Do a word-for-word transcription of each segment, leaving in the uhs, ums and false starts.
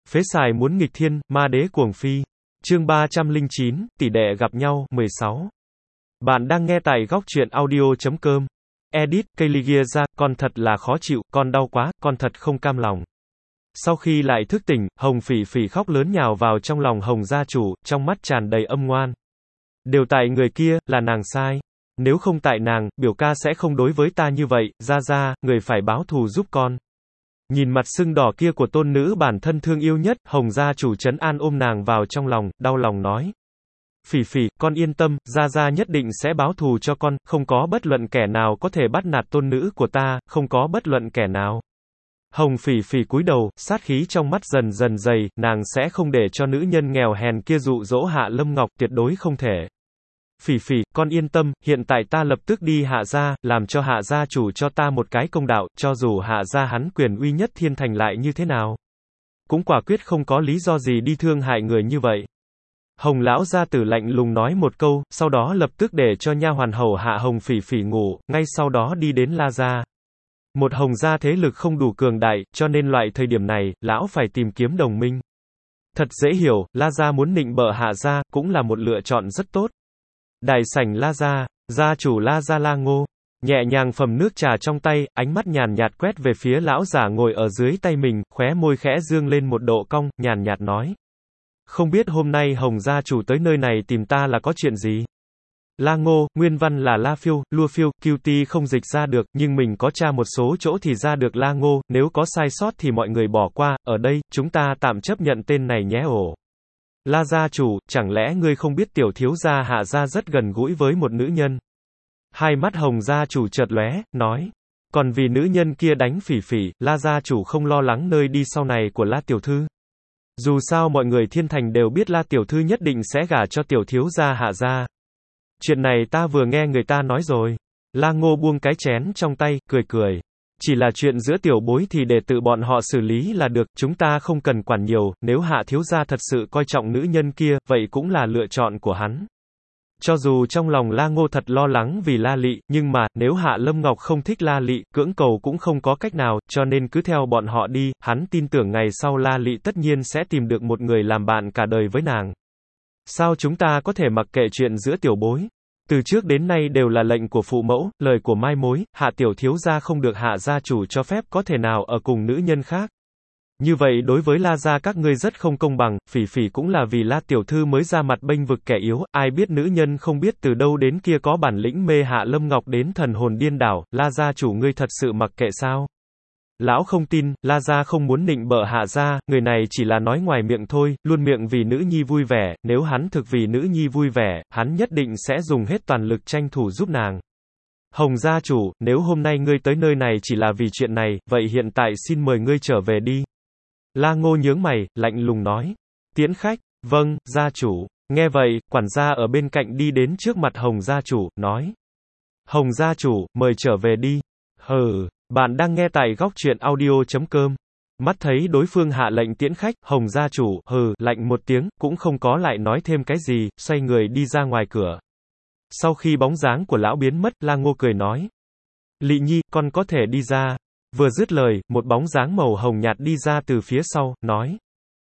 Phế xài muốn nghịch thiên, ma đế cuồng phi. Chương ba trăm lẻ chín, tỷ đệ gặp nhau, mười sáu. Bạn đang nghe tại góc truyện audio chấm com. Edit, Kayligia ra, con thật là khó chịu, con đau quá, con thật không cam lòng. Sau khi lại thức tỉnh, Hồng Phỉ Phỉ khóc lớn nhào vào trong lòng Hồng gia chủ, trong mắt tràn đầy âm ngoan. Đều tại người kia, là nàng sai. Nếu không tại nàng, biểu ca sẽ không đối với ta như vậy, ra ra, người phải báo thù giúp con. Nhìn mặt sưng đỏ kia của tôn nữ bản thân thương yêu nhất, Hồng gia chủ trấn an ôm nàng vào trong lòng, đau lòng nói. Phỉ Phỉ, con yên tâm, gia gia nhất định sẽ báo thù cho con, không có bất luận kẻ nào có thể bắt nạt tôn nữ của ta, không có bất luận kẻ nào. Hồng Phỉ Phỉ cúi đầu, sát khí trong mắt dần dần dày, nàng sẽ không để cho nữ nhân nghèo hèn kia dụ dỗ Hạ Lâm Ngọc, tuyệt đối không thể. Phỉ Phỉ, con yên tâm, hiện tại ta lập tức đi Hạ gia, làm cho Hạ gia chủ cho ta một cái công đạo, cho dù Hạ gia hắn quyền uy nhất thiên thành lại như thế nào. Cũng quả quyết không có lý do gì đi thương hại người như vậy. Hồng lão gia tử lạnh lùng nói một câu, sau đó lập tức để cho nha hoàn hầu hạ Hồng Phỉ Phỉ ngủ, ngay sau đó đi đến La gia. Một Hồng gia thế lực không đủ cường đại, cho nên loại thời điểm này, lão phải tìm kiếm đồng minh. Thật dễ hiểu, La gia muốn nịnh bợ Hạ gia, cũng là một lựa chọn rất tốt. Đại sảnh La gia, gia chủ La gia La Ngô, nhẹ nhàng phẩm nước trà trong tay, ánh mắt nhàn nhạt quét về phía lão giả ngồi ở dưới tay mình, khóe môi khẽ dương lên một độ cong, nhàn nhạt nói. Không biết hôm nay Hồng gia chủ tới nơi này tìm ta là có chuyện gì? La Ngô, nguyên văn là La Phiêu, Lua Phiêu, Q T không dịch ra được, nhưng mình có tra một số chỗ thì ra được La Ngô, nếu có sai sót thì mọi người bỏ qua, ở đây, chúng ta tạm chấp nhận tên này nhé ổ. La gia chủ, chẳng lẽ ngươi không biết tiểu thiếu gia Hạ gia rất gần gũi với một nữ nhân? Hai mắt Hồng gia chủ chợt lóe, nói. Còn vì nữ nhân kia đánh Phỉ Phỉ, La gia chủ không lo lắng nơi đi sau này của La tiểu thư. Dù sao mọi người thiên thành đều biết La tiểu thư nhất định sẽ gả cho tiểu thiếu gia Hạ gia. Chuyện này ta vừa nghe người ta nói rồi. La Ngô buông cái chén trong tay, cười cười. Chỉ là chuyện giữa tiểu bối thì để tự bọn họ xử lý là được, chúng ta không cần quản nhiều, nếu Hạ thiếu gia thật sự coi trọng nữ nhân kia, vậy cũng là lựa chọn của hắn. Cho dù trong lòng La Ngô thật lo lắng vì La Lị, nhưng mà, nếu Hạ Lâm Ngọc không thích La Lị, cưỡng cầu cũng không có cách nào, cho nên cứ theo bọn họ đi, hắn tin tưởng ngày sau La Lị tất nhiên sẽ tìm được một người làm bạn cả đời với nàng. Sao chúng ta có thể mặc kệ chuyện giữa tiểu bối? Từ trước đến nay đều là lệnh của phụ mẫu, lời của mai mối, Hạ tiểu thiếu gia không được Hạ gia chủ cho phép có thể nào ở cùng nữ nhân khác. Như vậy đối với La gia các ngươi rất không công bằng, Phỉ Phỉ cũng là vì La tiểu thư mới ra mặt bênh vực kẻ yếu, ai biết nữ nhân không biết từ đâu đến kia có bản lĩnh mê Hạ Lâm Ngọc đến thần hồn điên đảo, La gia chủ ngươi thật sự mặc kệ sao? Lão không tin, La gia không muốn nịnh bợ Hạ gia, người này chỉ là nói ngoài miệng thôi, luôn miệng vì nữ nhi vui vẻ, nếu hắn thực vì nữ nhi vui vẻ, hắn nhất định sẽ dùng hết toàn lực tranh thủ giúp nàng. Hồng gia chủ, nếu hôm nay ngươi tới nơi này chỉ là vì chuyện này, vậy hiện tại xin mời ngươi trở về đi. La Ngô nhướng mày, lạnh lùng nói. Tiễn khách, vâng, gia chủ. Nghe vậy, quản gia ở bên cạnh đi đến trước mặt Hồng gia chủ, nói. Hồng gia chủ, mời trở về đi. Hừ. Bạn đang nghe tại góc truyện audio chấm com. Mắt thấy đối phương hạ lệnh tiễn khách, Hồng gia chủ, hừ, lạnh một tiếng, cũng không có lại nói thêm cái gì, xoay người đi ra ngoài cửa. Sau khi bóng dáng của lão biến mất, La Ngô cười nói. Lị Nhi, con có thể đi ra. Vừa dứt lời, một bóng dáng màu hồng nhạt đi ra từ phía sau, nói.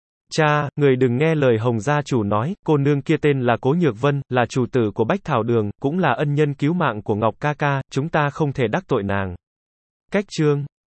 Cha, người đừng nghe lời Hồng gia chủ nói, cô nương kia tên là Cố Nhược Vân, là chủ tử của Bách Thảo Đường, cũng là ân nhân cứu mạng của Ngọc ca ca, chúng ta không thể đắc tội nàng. Cách chương